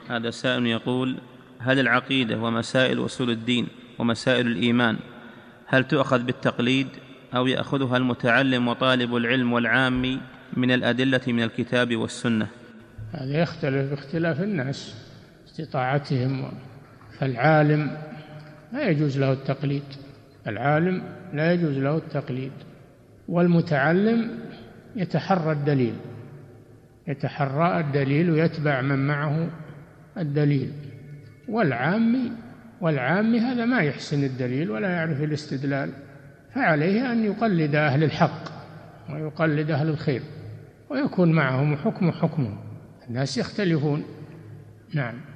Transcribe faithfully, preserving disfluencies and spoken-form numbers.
هذا سائل يقول: هل العقيدة ومسائل أصول الدين ومسائل الإيمان هل تؤخذ بالتقليد أو يأخذها المتعلم وطالب العلم والعامي من الأدلة من الكتاب والسنة؟ هذا يختلف باختلاف الناس استطاعتهم. فالعالم لا يجوز له التقليد، العالم لا يجوز له التقليد، والمتعلم يتحرى الدليل يتحرى الدليل ويتبع من معه الدليل. والعامي والعامي هذا ما يحسن الدليل ولا يعرف الاستدلال، فعليه أن يقلد أهل الحق ويقلد أهل الخير ويكون معهم حكم حكمهم. الناس يختلفون. نعم.